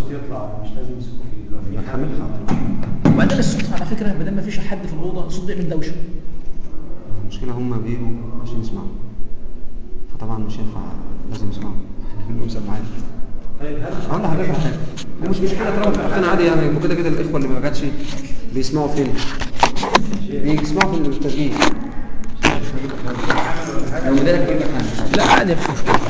يطلع مش لازم يمسكوا فيه. وبعدين الصوت على فكره ما دام ما فيش حد في الاوضه الصوت بيعمل دوشه. المشكله هم بيجوا عشان يسمعوا، فطبعا مش هينفع لازم يسمعوا نقول سماعات. طيب اقول لحضرتك حاجه، مش مشكله طالما في وقتنا عادي يعني، وكده كده الاخوه اللي ما جاتش بيسمعوا فين؟ بيسمعوا في التسجيل. لو مديرك يجيب لك حاجه لا عادي مفيش مشكله.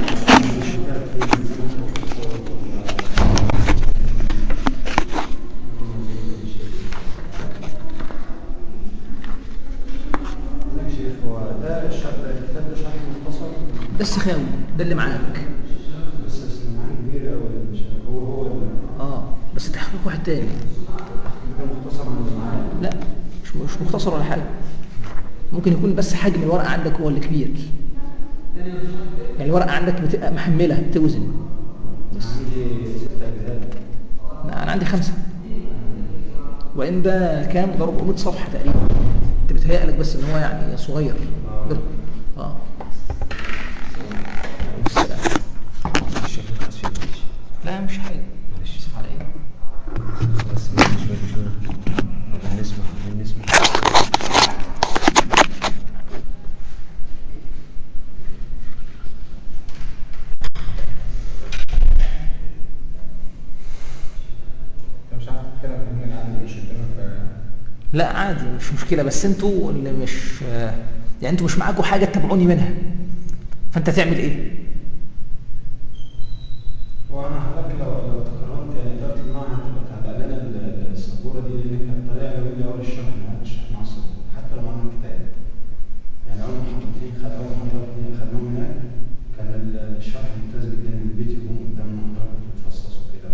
ده السخاوي ده اللي معاك. بس اسمعان كبير قوي، مش هو بس تحقيق واحد تاني. ده مختصر عن اللي معايا. لا مش مختصر ولا حاجه، ممكن يكون بس حجم الورقه عندك هو اللي كبير. يعني الورقه عندك بتبقى محمله توزن. بس عندي 6 أجزاء. لا انا عندي 5. وان ده كام؟ ده 400 صفحه تقريبا. انت بتهيألك بس ان هو يعني صغير. لا مش حاجه. معلش اسف على ايه؟ بس شويه هنسمع. مش عارف كده من عندي مش لا عادي مش مشكله، بس انتوا اللي مش يعني انتوا مش معاكم حاجه تتابعوني منها، فانت تعمل ايه؟ وانا حضرتك لو تكرمت يعني اداره المعهد هتبقى تعبان لنا السبوره دي، لان كانت طريقه جميله اول الشرح ما حدش مع السبوره حتى لو معانا كتاب. يعني اول محاضرتين خدناهم هناك كان الشرح ممتاز جدا، من البيت يكون قدامنا حضرتك بتفصصوا كده.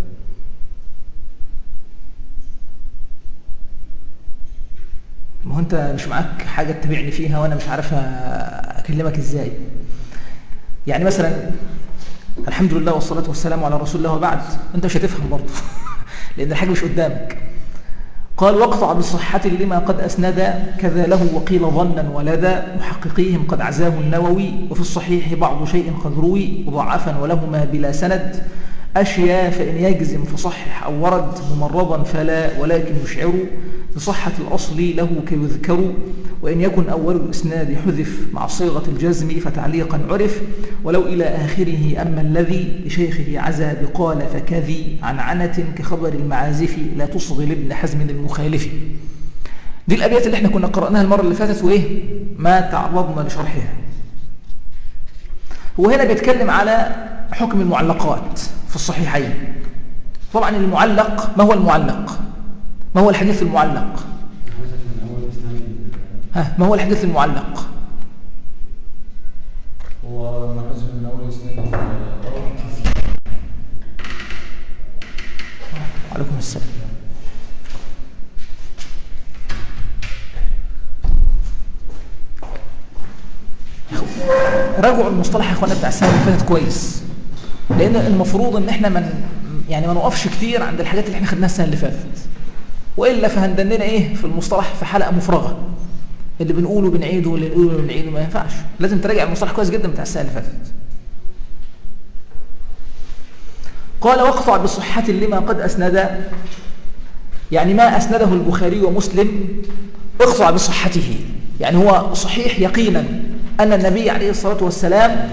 ما هو انت مش معاك حاجه تتابعني فيها وانا مش عارف اكلمك ازاي. يعني مثلا الحمد لله والصلاه والسلام على رسول الله وبعد، انت مش هتفهم برضه لان الحاجه مش قدامك. قال واقطع بصحة لما قد أسند كذا له وقيل ظنا ولدى محققيهم قد عزاه النووي وفي الصحيح بعض شيء قد روي مضاعفا ولهما بلا سند أشياء فإن يجزم فصحح أو ورد ممرضا فلا ولكن يشعر بصحة الأصل له كيذكر وإن يكن أول الإسناد حذف مع صيغة الجزم فتعليقا عرف ولو إلى آخره أما الذي لشيخه عزا بقال فكذي عن عنة كخبر المعازف لا تصغي لابن حزم المخالف. دي الأبيات اللي احنا كنا قرأناها المرة اللي فاتت وإيه ما تعرضنا لشرحها. هو هنا بيتكلم على حكم المعلقات في الصحيحين. طبعا المعلق ما هو المعلق؟ ما هو الحديث المعلق؟ ما هو الحديث المعلق؟ هو محذوف من اول اسناد. وعليكم السلام. راجعوا المصطلح يا اخوانا بتاع السنه اللي فاتت كويس، لان المفروض ان احنا ما نوقفش كتير عند الحاجات اللي احنا خدناها السنه اللي فاتت، والا فهندننا ايه في المصطلح في حلقه مفرغه، اللي بنقوله بنعيده واللي نقوله بنعيده، ما ينفعش. لازم تراجع المصطلح كويس جدا بتاع السنه اللي فاتت. قال واقطع بصحة لما قد أسند، يعني ما أسنده البخاري ومسلم اقطع بصحته، يعني هو صحيح يقينا أن النبي عليه الصلاة والسلام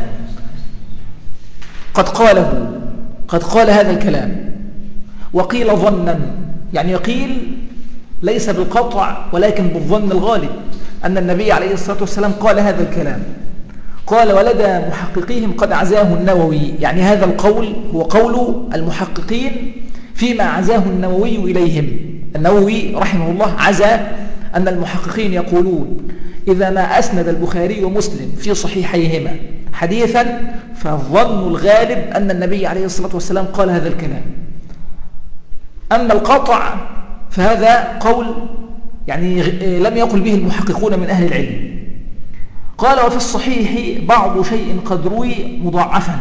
قد قال هذا الكلام. وقيل ظنا، يعني يقيل ليس بالقطع ولكن بالظن الغالب أن النبي عليه الصلاة والسلام قال هذا الكلام. قال ولدى محققيهم قد عزاه النووي، يعني هذا القول هو قول المحققين فيما عزاه النووي إليهم. النووي رحمه الله عزى أن المحققين يقولون إذا ما أسند البخاري ومسلم في صحيحيهما حديثا فالظن الغالب أن النبي عليه الصلاة والسلام قال هذا الكلام. أما القطع فهذا قول يعني لم يقل به المحققون من أهل العلم. قال وفي الصحيح بعض شيء قد روي مضاعفا،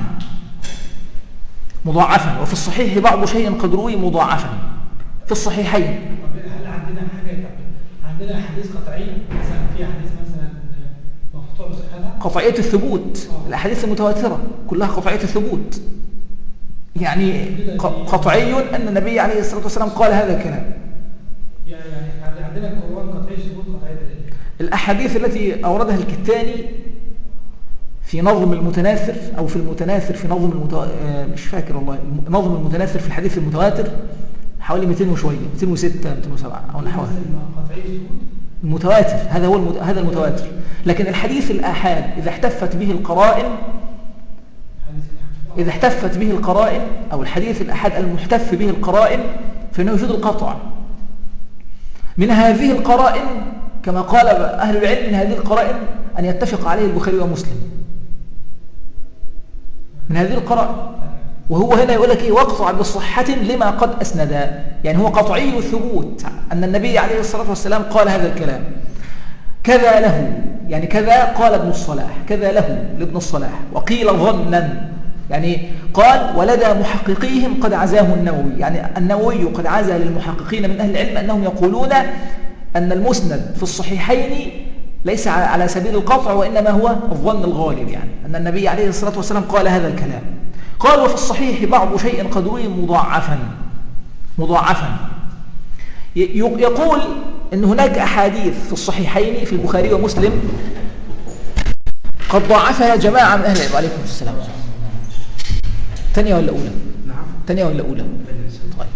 وفي الصحيح بعض شيء قد روي مضاعفا في الصحيحين. هل عندنا حاجة عندنا حديث قطعي مثلا في حديث مثلا مقطوع بصحتها؟ قطعية الثبوت، الأحاديث المتواترة كلها قطعية الثبوت. يعني قطعي أن النبي عليه الصلاة والسلام قال هذا الكلام. يعني عندنا القرآن قطعي ثبوت قطعي دليل. الأحاديث التي أوردها الكتاني في نظم المتناثر أو في المتناثر في نظم مش فاكر والله، نظم المتناثر في الحديث المتواتر حوالي 200 وشوية، 206 207 أو نحوها. قطعي ثبوت المتواتر هذا هو هذا المتواتر. لكن الحديث الآحاد إذا احتفت به القرائن، إذا احتفت به القرائن أو الحديث الآحاد المحتف به القرائن فإنه يفيد القطع. من هذه القرائن كما قال أهل العلم، من هذه القرائن أن يتفق عليه البخاري ومسلم، من هذه القرائن. وهو هنا يقول لك إيه؟ واقطع بصحة لما قد أسندا، يعني هو قطعي الثبوت أن النبي عليه الصلاة والسلام قال هذا الكلام. كذا له، يعني كذا قال ابن الصلاح، كذا له لابن الصلاح. وقيل ظنا، يعني قال ولدى محققيهم قد عزاه النووي، يعني النووي قد عزى للمحققين من أهل العلم أنهم يقولون أن المسند في الصحيحين ليس على سبيل القطع، وإنما هو الظن الغالب، يعني أن النبي عليه الصلاة والسلام قال هذا الكلام. قال وفي الصحيح بعض شيء قد روي مضاعفا. يقول أن هناك أحاديث في الصحيحين في البخاري ومسلم قد ضاعفها جماعة من أهل العلم. عليكم السلام. ثانية ولا أولى؟ نعم ثانية ولا أولى؟ طيب.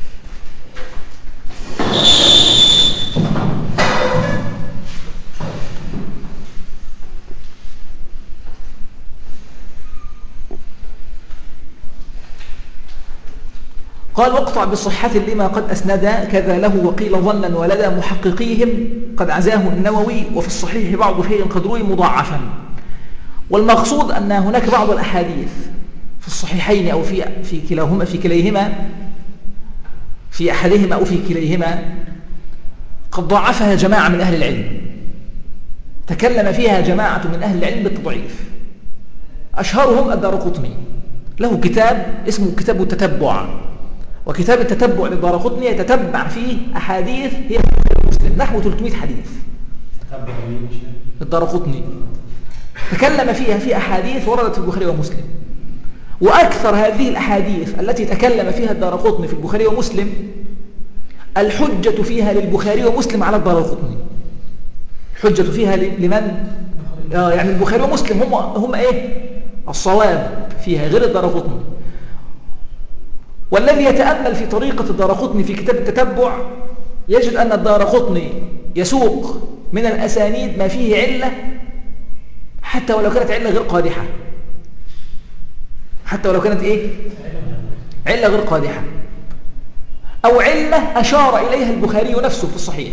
قال واقطع بصحة لما قد أسندا كذا له وقيل ظنا ولدى محققيهم قد عزاه النووي وفي الصحيح بعض شيء قد روي مضاعفا. والمقصود أن هناك بعض الأحاديث في الصحيحين أو في كلاهما، في كليهما، في أحدهما أو في كليهما قد ضعفها جماعة من أهل العلم، تكلم فيها جماعة من أهل العلم بالتضعيف. أشهرهم الدارقطني، له كتاب اسمه كتاب التتبع، وكتاب التتبع للدارقطني يتتبع فيه أحاديث هي مسلم نحو 300 حديث. الدارقطني تكلم فيها في أحاديث وردت في البخاري ومسلم، وأكثر هذه الأحاديث التي تكلم فيها الدارقطني في البخاري ومسلم الحجة فيها للبخاري ومسلم على الدارقطني. الحجة فيها لمن؟ يعني البخاري ومسلم هم إيه؟ الصواب فيها غير الدارقطني. والذي يتأمل في طريقة الدارقطني في كتاب التتبع يجد أن الدارقطني يسوق من الأسانيد ما فيه علة، حتى ولو كانت علة غير قادحة، حتى ولو كانت إيه؟ علة غير قادحة، أو علة أشار إليها البخاري نفسه في الصحيح،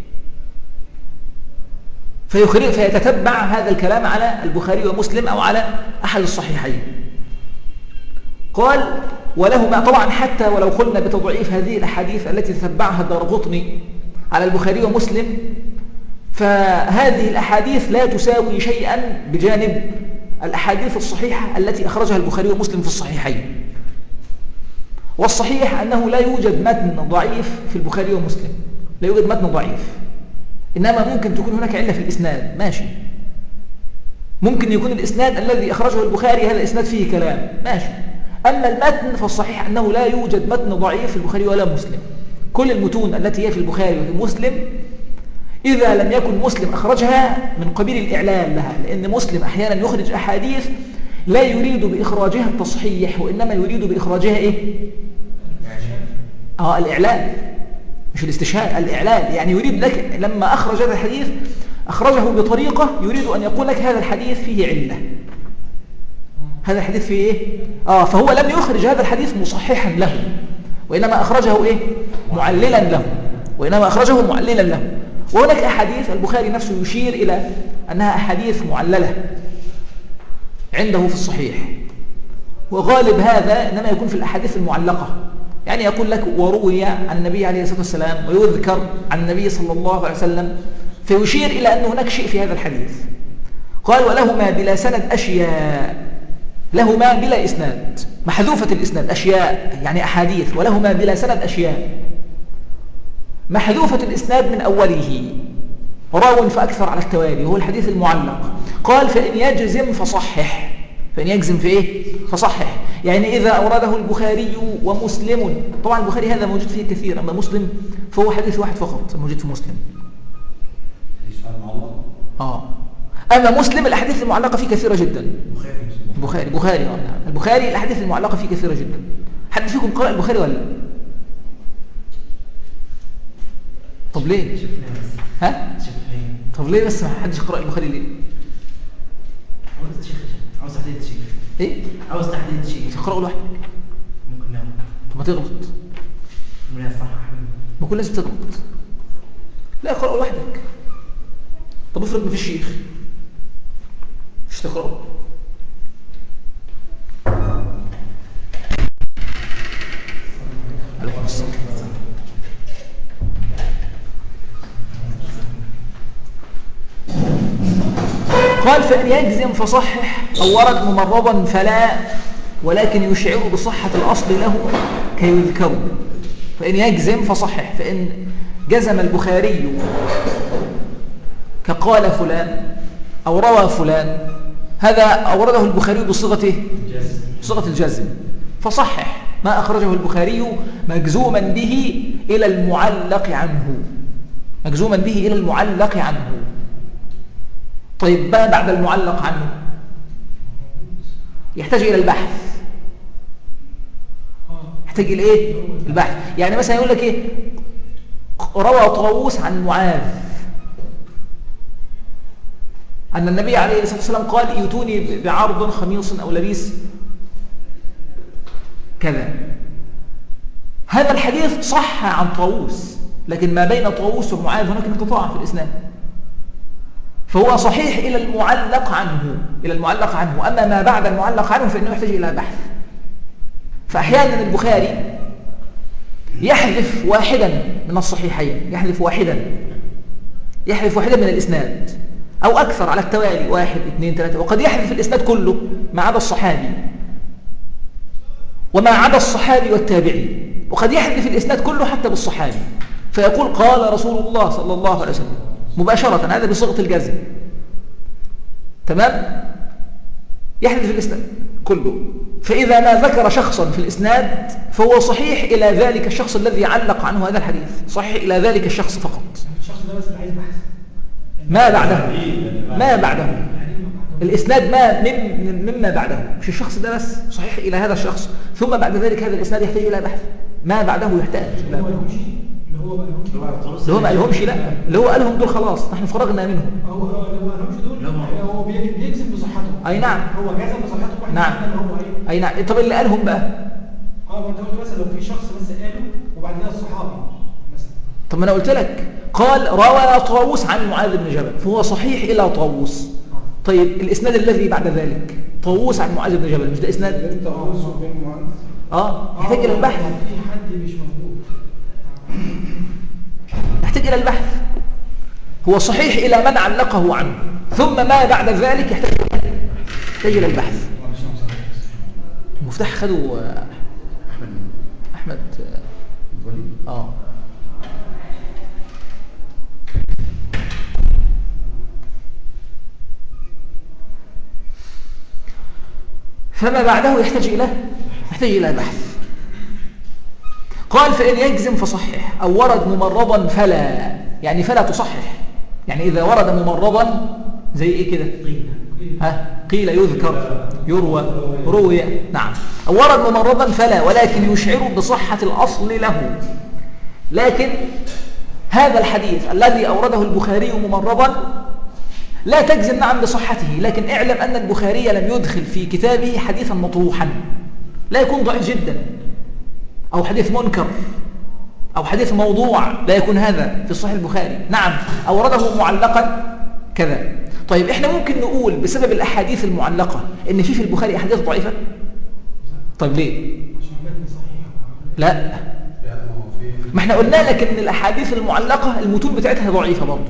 فيتتبع هذا الكلام على البخاري ومسلم أو على أحد الصحيحين. قال ولهما طبعا حتى ولو قلنا بتضعيف هذه الأحاديث التي تتبعها الدارقطني على البخاري ومسلم، فهذه الأحاديث لا تساوي شيئا بجانب الأحاديث الصحيحة التي أخرجها البخاري ومسلم في الصحيحين. والصحيح أنه لا يوجد متن ضعيف في البخاري ومسلم، لا يوجد متن ضعيف، إنما ممكن تكون هناك علة في الإسناد، ماشي، ممكن يكون الإسناد الذي أخرجه البخاري هذا الإسناد فيه كلام، ماشي. أما المتن فالصحيح أنه لا يوجد متن ضعيف في البخاري ولا مسلم. كل المتون التي هي في البخاري وفي مسلم إذا لم يكن مسلم أخرجها من قبيل الإعلان لها، لأن مسلم أحيانا يخرج أحاديث لا يريد بإخراجها التصحيح، وإنما يريد بإخراجها إيه؟ الإعلان، مش الاستشهاد، الإعلان. يعني يريد لك لما أخرج هذا الحديث أخرجه بطريقة يريد أن يقول لك هذا الحديث فيه علة، هذا الحديث فيه إيه؟ فهو لم يخرج هذا الحديث مصححا له، وإنما أخرجه إيه؟ معللا له، وإنما أخرجه معللا له. وهناك أحاديث البخاري نفسه يشير إلى أنها أحاديث معللة عنده في الصحيح، وغالب هذا إنما يكون في الأحاديث المعلقة، يعني يقول لك وروي عن النبي عليه الصلاة والسلام ويذكر عن النبي صلى الله عليه وسلم، فيشير إلى أن هناك شيء في هذا الحديث. قال ولهما بلا سند أشياء، لهما بلا إسناد، محذوفة الإسناد، أشياء يعني أحاديث، ولهما بلا سند أشياء محذوفة الإسناد من أوله، راو فأكثر على التوالي، هو الحديث المعلق. قال فإن يجزم فصحح، فإن يجزم في إيه؟ فصحح، يعني إذا أورده البخاري ومسلم، طبعا البخاري هذا موجود فيه كثير، أما مسلم فهو حديث واحد فقط موجود في مسلم. أما مسلم الأحاديث المعلقة فيه كثيرة جدا. البخاري الأحاديث المعلقة فيه كثيرة جدا. حد فيكم قرأ البخاري ولا لا؟ طب ليه؟ ها؟ طب ليه بس ما حدش قرأ البخاري ليه؟ عاوز تحديد شيء. ايه؟ عاوز تحديد شيء. تقرأه لوحدك. ممكن نعم. طب ما تغلط. من الصح. ما كل لازم تغلط. لا اقرأه لوحدك. طب افرض ما فيش شيخ. مش تقرأه. قال فإن يجزم فصحح أو ورد ممرضا فلا، ولكن يشعر بصحة الأصل له كيذكر. فإن يجزم فصحح، فإن جزم البخاري كقال فلان أو روى فلان، هذا أورده البخاري بصيغة الجزم، فصحح ما أخرجه البخاري مجزوما به إلى المعلق عنه. طيب ما بعد المعلق عنه؟ يحتاج إلى البحث. يحتاج إلى إيه؟ البحث. يعني مثلا يقول لك إيه؟ روى طاووس عن معاذ أن النبي عليه الصلاة والسلام قال ائتوني بعرض خميص أو لبيس كذا. هذا الحديث صح عن طاووس، لكن ما بين طاووس ومعاذ هناك انقطاع في الإسناد، فهو صحيح إلى المعلق عنه. أما ما بعد المعلق عنه فإنه يحتاج إلى بحث. فأحيانا البخاري يحذف واحدا من الصحيحين، يحذف واحدا من الإسناد أو أكثر على التوالي، 1 2 3، وقد يحذف الإسناد كله ما عدا الصحابي وما عدا الصحابي والتابعي، وقد يحذف الإسناد كله حتى بالصحابي، فيقول قال رسول الله صلى الله عليه وسلم مباشرة، هذا بصيغة الجزم. تمام؟ يحذف الإسناد كله، فإذا ما ذكر شخصا في الإسناد فهو صحيح إلى ذلك الشخص الذي علق عنه هذا الحديث، صحيح إلى ذلك الشخص فقط. الشخص ده بس اللي عايز بحث. ما بعده الإسناد مما بعده، مش الشخص ده بس، صحيح إلى هذا الشخص، ثم بعد ذلك هذا الإسناد يحتاج إلى بحث. ما بعده يحتاج إلى بحث. اللي هو ما قالهمش، لا اللي هو قالهم دول خلاص نحن فرغنا منهم. هو اللي ما قالهمش دول هو بيجزم بصحته. اي نعم، هو جزم بصحته. نعم. اي نعم. طب اللي قالهم بقى ما انت قلت مثلا لو في شخص بس قاله وبعد كده الصحابي مثلا. طب ما انا قلت لك قال روى طاووس عن معاذ بن جبل، فهو صحيح الى طاووس. طيب الاسناد الذي بعد ذلك طاووس عن معاذ بن جبل، مش ده اسناد طاووس وبين معاذ؟ يحتاج الى البحث. في حد مش موجود، يحتاج إلى البحث. هو صحيح إلى من علقه عنه، ثم ما بعد ذلك يحتاج إلى البحث. المفتاح خدوا أحمد فما بعده يحتاج إلى البحث. قال فإن يجزم فصحح أو ورد ممرضا فلا، يعني فلا تصحح. يعني إذا ورد ممرضا زي إيه كده؟ قيل يذكر يروى روي، نعم. أو ورد ممرضا فلا، ولكن يشعر بصحة الأصل له. لكن هذا الحديث الذي أورده البخاري ممرضا لا تجزم نعم بصحته، لكن اعلم أن البخاري لم يدخل في كتابه حديثا مطروحا، لا يكون ضعيف جدا أو حديث منكر أو حديث موضوع، لا يكون هذا في صحيح البخاري. نعم أورده معلقا كذا. طيب إحنا ممكن نقول بسبب الأحاديث المعلقة إن في البخاري أحاديث ضعيفة؟ طيب ليه؟ لا، ما احنا قلنا لك إن الأحاديث المعلقة المتون بتاعتها ضعيفة برضه.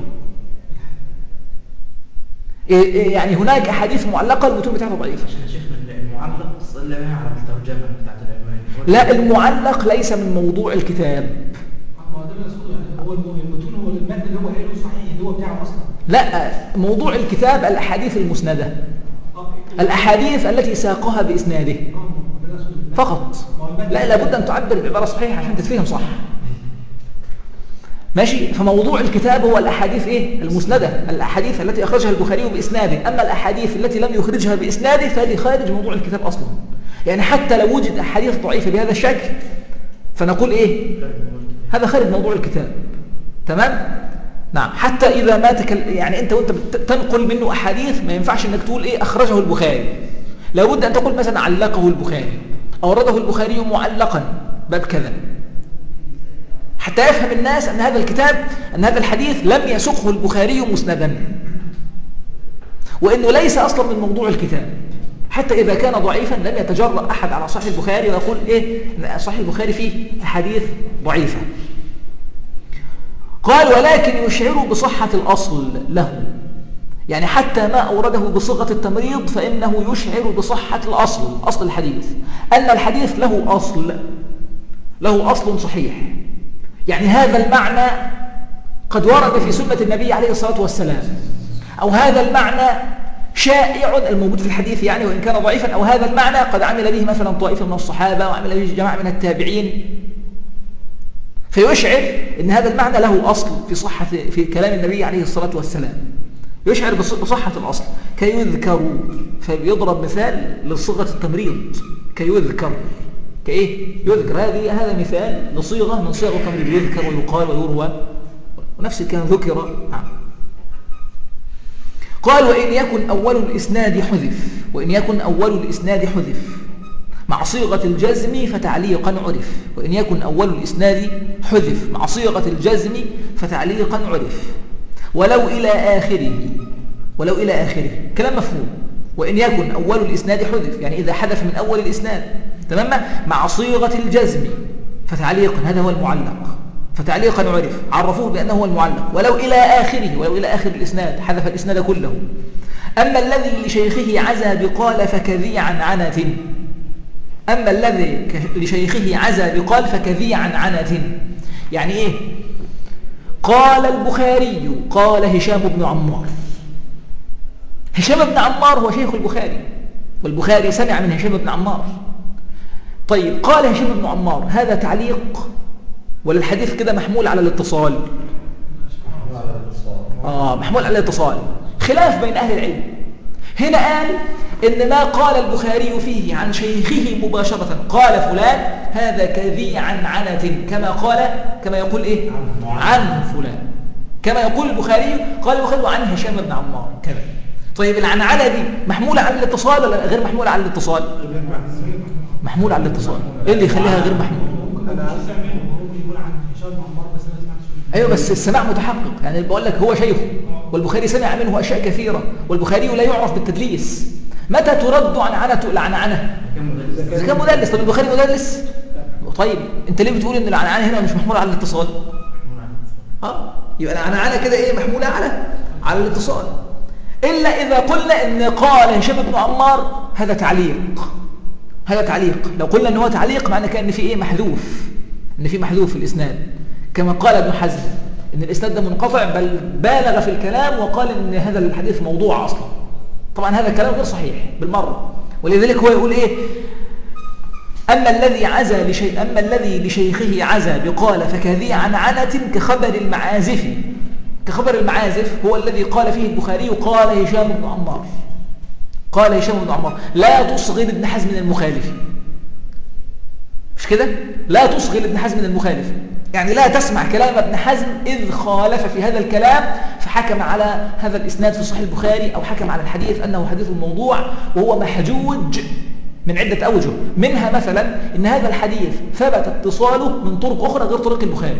يعني هناك أحاديث معلقة المتون بتاعتها ضعيفة. المعلق صلى بها على الترجمة بتاعت العنوان. لا، المعلق ليس من موضوع الكتاب. هو ده المقصود، يعني هو المتون هو المتن اللي هو قايله صحيح اللي هو بتاعه اصلا. لا، موضوع الكتاب الاحاديث المسنده، الاحاديث التي ساقها باسناده. فقط. لا، لابد أن تعبر بعبارة صحيحة عشان تتفهم صح. ماشي. فموضوع الكتاب هو الأحاديث إيه؟ المسندة، الأحاديث التي أخرجها البخاري بإسناده. أما الأحاديث التي لم يخرجها بإسناده فهذه خارج موضوع الكتاب أصلا. يعني حتى لو وجد أحاديث ضعيفة بهذا الشكل فنقول إيه؟ هذا خارج موضوع الكتاب. تمام؟ نعم. حتى إذا ما يعني أنت وأنت تنقل منه أحاديث ما ينفعش أنك تقول إيه أخرجه البخاري. لابد أن تقول مثلا علقه البخاري، أورده البخاري معلقا باب كذا، حتى يفهم الناس أن هذا الكتاب، أن هذا الحديث لم يسقه البخاري مسندا، وأنه ليس أصلا من موضوع الكتاب. حتى إذا كان ضعيفا لم يتجرأ أحد على صحيح البخاري ويقول إيه صحيح البخاري فيه أحاديث ضعيفة. قال ولكن يشعر بصحة الأصل له، يعني حتى ما أورده بصيغة التمريض فإنه يشعر بصحة الأصل، أصل الحديث، أن الحديث له أصل صحيح. يعني هذا المعنى قد ورد في سنة النبي عليه الصلاة والسلام، أو هذا المعنى شائع الموجود في الحديث يعني وإن كان ضعيفا، أو هذا المعنى قد عمل به مثلا طائفة من الصحابة وعمل به جماعة من التابعين، فيشعر أن هذا المعنى له أصل في كلام النبي عليه الصلاة والسلام، يشعر بصحة الأصل. كيذكر، فيضرب مثال لصيغة التمريض، كيذكر، كإيه؟ يذكر. هذا مثال لصيغة من صيغ التمريض، يذكر ويقال ويروى، ونفس كان ذكر. نعم. قال وإن يكن أول الإسناد حذف، وإن يكن أول الإسناد حذف مع صيغة الجزم فتعليقا عرف. وإن يكن أول الإسناد حذف مع صيغة الجزم فتعليقا عرف ولو إلى آخره. كلام مفهوم. وإن يكن أول الإسناد حذف، يعني إذا حذف من أول الإسناد، تمام، مع صيغة الجزم فتعليقا، هذا هو المعلق، فتعليقا عرف، عرفوه بأنه هو المعلق. ولو إلى آخر الإسناد، حذف الإسناد كله. أما الذي لشيخه عزى بقال فكذي عن عنة، أما الذي لشيخه عزى بقال فكذي عن عنة، يعني إيه؟ قال البخاري قال هشام بن عمار. هشام بن عمار هو شيخ البخاري، والبخاري سمع من هشام بن عمار. طيب قال هشام بن عمار، هذا تعليق ولا الحديث كده محمول على الاتصال؟ محمول على الاتصال. خلاف بين أهل العلم. هنا قال إن ما قال البخاري فيه عن شيخه مباشرة قال فلان هذا كذي عن عنة، كما يقول إيه؟ عن فلان. كما يقول البخاري، قال البخاري عن هشام بن عمار كذا. طيب العنعنة دي محمولة على الاتصال ولا غير محمولة على الاتصال؟ محمولة على الاتصال. إيه اللي يخليها غير محمولة؟ أيوة بس السماع متحقق، يعني بقول لك هو شيخه والبخاري سمع منه أشياء كثيرة، والبخاري لا يعرف بالتدليس. متى ترد عن عنة العنعنة؟ إذا كان مدلس. طب البخاري مدلس؟ طيب أنت ليه بتقول إن العنعنة هنا مش محمولة على الاتصال؟ يبقى العنعنة كده إيه؟ محمولة على الاتصال. إلا إذا قلنا إن قال هشام بن عمار هذا تعليق. لو قلنا إن هو تعليق معنى كأن في إيه؟ محذوف، إن في محذوف في الإسناد، كما قال ابن حزم إن الإسناد ده منقطع، بل بالغ في الكلام وقال إن هذا الحديث موضوع أصلا. طبعا هذا الكلام غير صحيح بالمرة، ولذلك هو يقول إيه؟ أما الذي لشيخه عزى بقال فكذي عن عنة كخبر المعازف هو الذي قال فيه البخاري قال هشام بن عمار لا تصغر ابن حزم المخالف. مش كده؟ لا تصغر ابن حزم المخالف، يعني لا تسمع كلام ابن حزم إذ خالف في هذا الكلام فحكم على هذا الإسناد في صحيح البخاري، أو حكم على الحديث أنه حديث موضوع وهو محجوج من عدة أوجه. منها مثلا إن هذا الحديث ثبت اتصاله من طرق أخرى غير طرق البخاري.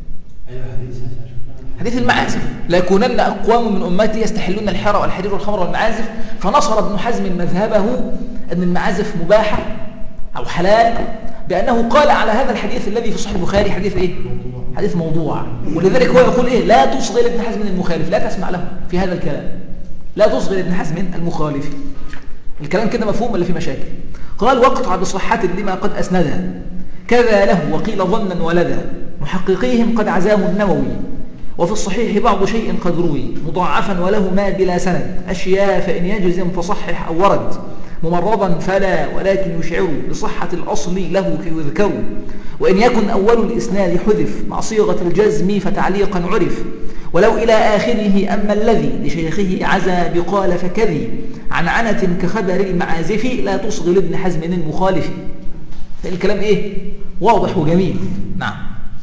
حديث المعازف، لا يكونن أقوام من أمتي يستحلون الحرى والحرير والخمر والمعازف، فنصر ابن حزم مذهبه أن المعازف مباحة أو حلال بأنه قال على هذا الحديث الذي في صحيح البخاري حديث إيه؟ حديث موضوع. ولذلك هو يقول إيه؟ لا تصغر ابن حزم المخالف، لا تسمع له في هذا الكلام، لا تصغر ابن حزم المخالف. الكلام كده مفهوم ولا في مشاكل؟ قال واقطع بصحة لما قد أسندها كذا له وقيل ظنا ولدى محققيهم قد عزاه النووي، وفي الصحيح بعض شيء قد روي مضاعفا وله ما بلا سند أشياء فإن يجزم فصحح أو ورد ممرضا فلا، ولكن يشعر بصحة الأصل له كيذكر. وإن يكن أول الإسناد حذف مع صيغة الجزم فتعليقا عرف، ولو إلى آخره أما الذي لشيخه عزى بقال فكذي عن عنة كخبر المعازف لا تصغي لابن حزم المخالف. الكلام إيه؟ واضح وجميل. نعم.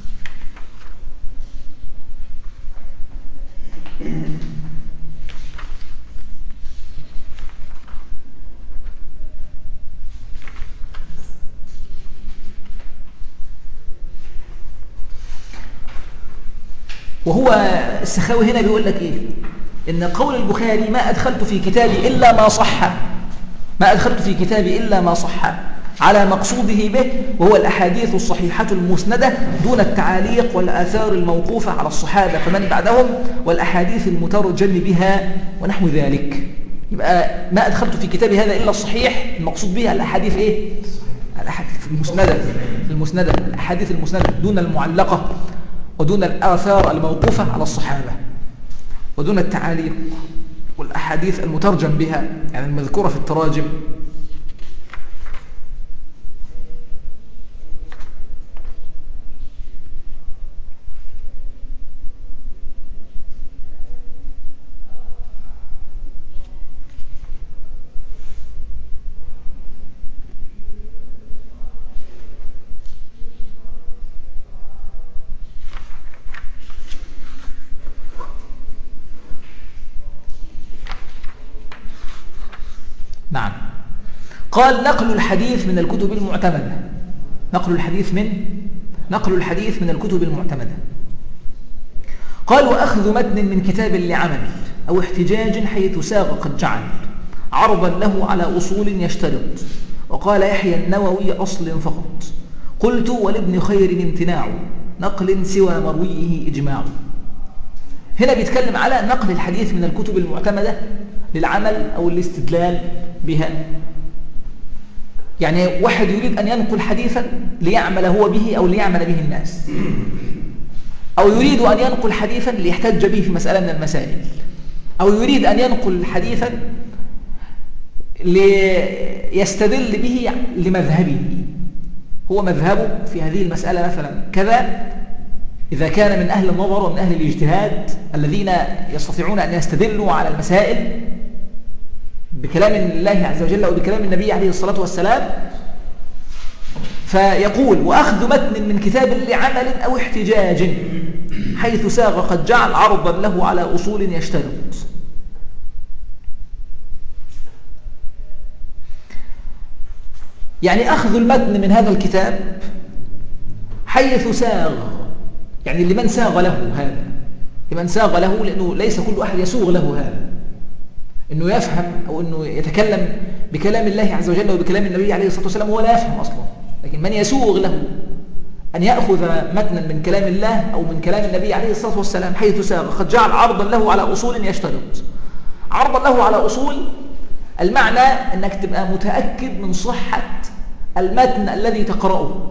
وهو السخاوي هنا بيقول لك إيه؟ إن قول البخاري ما أدخلت في كتابي إلا ما صح، ما أدخلت في كتابي إلا ما صح، على مقصوده به، وهو الأحاديث الصحيحة المسندة دون التعاليق والآثار الموقوفة على الصحابة فمن بعدهم والأحاديث المترجم بها ونحو ذلك. يبقى ما أدخلت في كتابي هذا إلا الصحيح، المقصود بها الأحاديث إيه؟ الأحاديث المسندة، الأحاديث المسندة دون المعلقة ودون الآثار الموقوفة على الصحابة ودون التعاليق والأحاديث المترجم بها، يعني المذكورة في التراجم. نعم. قال نقل الحديث من الكتب المعتمدة، نقل الحديث من الكتب المعتمدة. قال وأخذ متن من كتاب لعمل أو احتجاج حيث ساغ قد جعل عرضا له على أصول يشترط. وقال يحيى النووي أصل فقط. قلت ولابن خير امتناع نقل سوى مرويه إجماع. هنا بيتكلم على نقل الحديث من الكتب المعتمدة للعمل أو الاستدلال بها. يعني واحد يريد أن ينقل حديثا ليعمل هو به أو ليعمل به الناس، أو يريد أن ينقل حديثا ليحتج به في مسألة من المسائل، أو يريد أن ينقل حديثا ليستدل به لمذهبه، هو مذهبه في هذه المسألة مثلا كذا، إذا كان من أهل النظر ومن أهل الاجتهاد الذين يستطيعون أن يستدلوا على المسائل بكلام الله عز وجل وبكلام النبي عليه الصلاة والسلام، فيقول وأخذ متن من كتاب لعمل أو احتجاج حيث ساغ قد جعل عرضا له على أصول يشترط. يعني أخذ المتن من هذا الكتاب حيث ساغ، يعني لمن ساغ له هذا، لمن ساغ له، لأنه ليس كل أحد يسوغ له هذا أنه يفهم أو أنه يتكلم بكلام الله عز وجل وبكلام النبي عليه الصلاة والسلام، هو لا يفهم أصلا. لكن من يسوغ له أن يأخذ متنا من كلام الله أو من كلام النبي عليه الصلاة والسلام حيث ساغ قد جعل عرضا له على أصول يشترط. عرضا له على أصول، المعنى أنك تبقى متأكد من صحة المتن الذي تقرأه.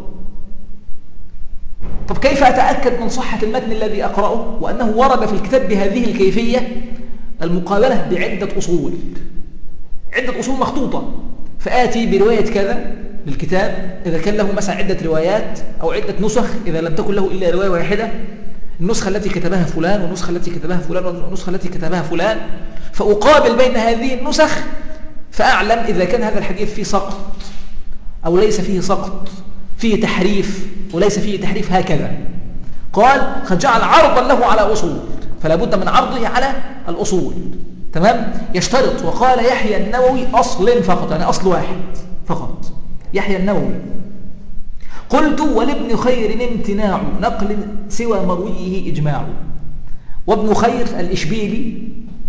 طب كيف أتأكد من صحة المتن الذي أقرأه وأنه ورد في الكتاب بهذه الكيفية؟ المقابلة بعدة أصول، عدة أصول مخطوطة، فآتي برواية كذا للكتاب إذا كان له مثلا عدة روايات أو عدة نسخ، إذا لم تكن له إلا رواية واحدة، النسخة التي كتبها فلان والنسخة التي كتبها فلان والنسخة التي كتبها فلان، فأقابل بين هذه النسخ فأعلم إذا كان هذا الحديث فيه سقط أو ليس فيه سقط، فيه تحريف وليس فيه تحريف، هكذا. قال قد جعل عرضا له على أصول، فلا بد من عرضه على الأصول. تمام؟ يشترط. وقال يحيى النووي أصل فقط، يعني أصل واحد فقط، يحيى النووي. قلت ولابن خير امتناع نقل سوى مرويه إجماع. وابن خير الإشبيلي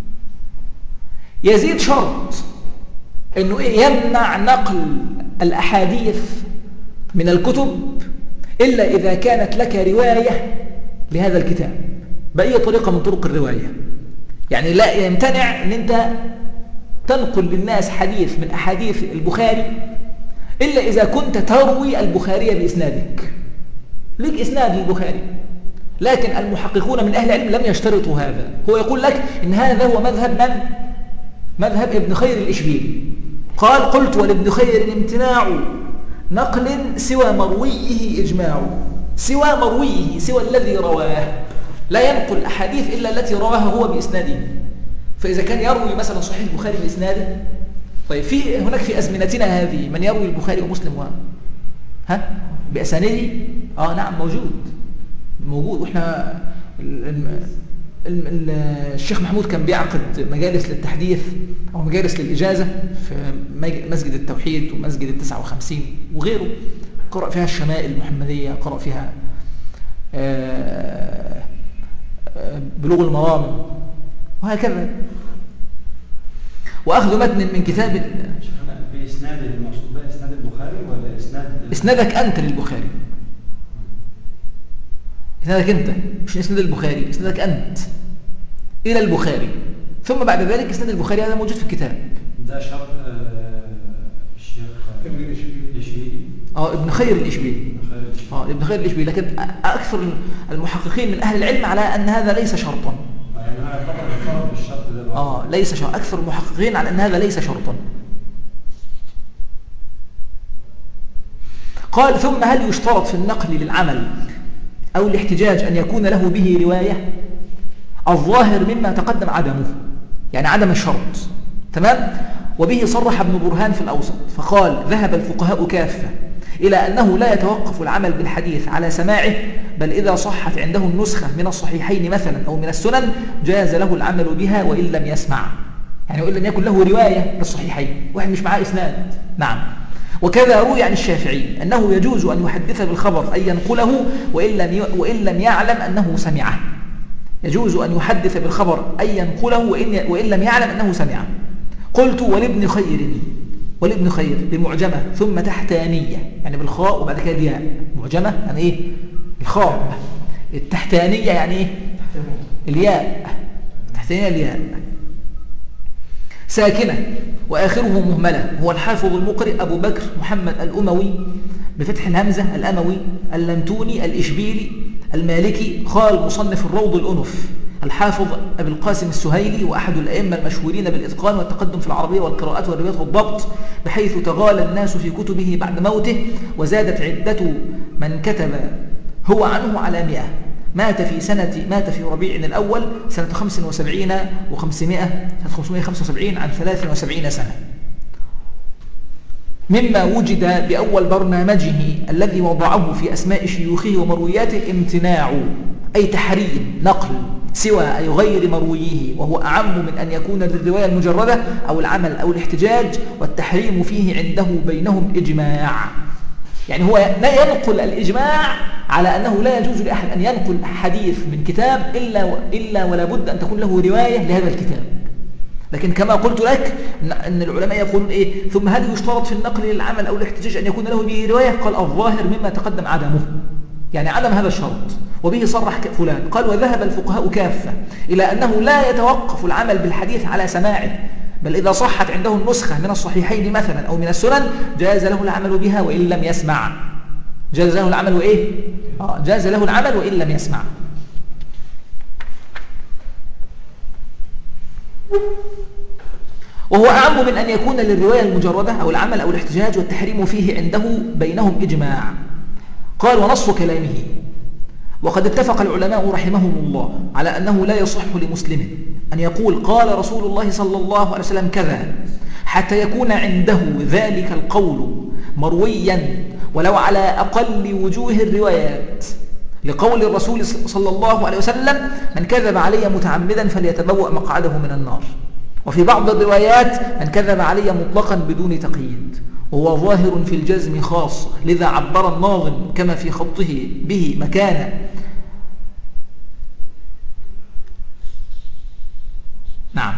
يزيد شرط أنه يمنع نقل الأحاديث من الكتب إلا إذا كانت لك رواية لهذا الكتاب بأي طريقة من طرق الرواية. يعني لا يمتنع أن أنت تنقل للناس حديث من أحاديث البخاري إلا إذا كنت تروي البخاري بإسنادك، لك إسناد للبخاري. لكن المحققون من أهل العلم لم يشترطوا هذا. هو يقول لك إن هذا هو مذهب من؟ مذهب ابن خير الإشبيلي، قال قلت ولابن خير امتناع نقل سوى مرويه إجماع. سوى مرويه، سوى الذي رواه، لا ينقل أحاديث إلا التي رواها هو بإسناده. فإذا كان يروي مثلا صحيح البخاري بإسناده، طيب هناك في أزمنتنا هذه من يروي البخاري ومسلم بأسانيده؟ نعم موجود. وإحنا الشيخ محمود كان بيعقد مجالس للتحديث أو مجالس للإجازة في مسجد التوحيد ومسجد 59 وغيره، قرأ فيها الشمائل المحمدية، قرأ فيها بلوغ المرام وهكذا. وأخذ متن من كتاب بإسناد المقصود بقى إسناد البخاري ولا إسنادك أنت للبخاري؟ إسنادك أنت، مش إسناد البخاري، إسنادك أنت إلى البخاري، ثم بعد ذلك إسناد البخاري هذا موجود في الكتاب. ده شرط الشيخ الإشبيلي. ابن خير الإشبيلي. ابن خير الإشبيلي، لكن أكثر المحققين من أهل العلم على أن هذا ليس شرطا. يعني أنا أعتقد بالشرط ده. ليس شرط. أكثر المحققين على أن هذا ليس شرطا. قال ثم هل يشترط في النقل للعمل أو الاحتجاج أن يكون له به رواية؟ الظاهر مما تقدم عدمه، يعني عدم الشرط. تمام. وبه صرح ابن برهان في الأوسط فقال ذهب الفقهاء كافة إلى أنه لا يتوقف العمل بالحديث على سماعه، بل إذا صحت عنده النسخة من الصحيحين مثلا أو من السنن جاز له العمل بها وإن لم يسمع، يعني وإن لم يكن له رواية للصحيحين، واحد مش معاه إسناد. نعم. وكذا روي عن الشافعي أنه يجوز أن يحدث بالخبر أي ينقله وإن لم يعلم أنه سمعه. يجوز أن يحدث بالخبر أي ينقله وإن لم يعلم أنه سمعه. قلت ولابن خير بمعجمة ثم تحتانية، يعني بالخاء وبعد كده الياء. معجمة يعني إيه؟ الخاء. التحتانية يعني إيه؟ الياء. التحتانية الياء ساكنة وآخره مهملة. هو الحافظ المقرئ أبو بكر محمد الأموي بفتح الهمزة الأموي اللمتوني الإشبيلي المالكي، قال مصنف الروض الأنف، الحافظ أبي القاسم السهيلي، وأحد الأئمة المشهورين بالإتقان والتقدم في العربية والقراءات والروايات والضبط، بحيث تغالى الناس في كتبه بعد موته، وزادت عدة من كتب هو عنه على 100. مات في ربيع الأول سنة 75 575 عن 73 سنة. مما وجد بأول برنامجه الذي وضعه في أسماء شيوخه ومروياته امتناع، أي تحريم نقل سوى أي غير مرويه، وهو أعم من أن يكون للرواية المجردة أو العمل أو الاحتجاج، والتحريم فيه عنده بينهم إجماع. يعني هو لا ينقل الإجماع على أنه لا يجوز لأحد أن ينقل حديث من كتاب إلا ولا بد أن تكون له رواية لهذا الكتاب. لكن كما قلت لك أن العلماء يقولون إيه؟ ثم هل يشترط في النقل للعمل أو الاحتجاج أن يكون له به رواية؟ قال الظاهر مما تقدم عدمه، يعني عدم هذا الشرط. وبه صرح فلان. قال وذهب الفقهاء كافة إلى أنه لا يتوقف العمل بالحديث على سماعه، بل إذا صحت عنده النسخة من الصحيحين مثلا أو من السنن جاز له العمل بها وإن لم يسمع. جاز له العمل وإيه؟ جاز له العمل وإن لم يسمع. وهو أعم من أن يكون للرواية المجردة أو العمل أو الاحتجاج، والتحريم فيه عنده بينهم إجماع. قال ونص كلامه وقد اتفق العلماء رحمهم الله على أنه لا يصح لمسلم أن يقول قال رسول الله صلى الله عليه وسلم كذا حتى يكون عنده ذلك القول مرويا ولو على أقل وجوه الروايات، لقول الرسول صلى الله عليه وسلم من كذب علي متعمدا فليتبوأ مقعده من النار. وفي بعض الروايات من كذب علي مطلقا بدون تقييد، وهو ظاهر في الجزم خاصة، لذا عبر الناظم كما في خطه به مكانا. نعم،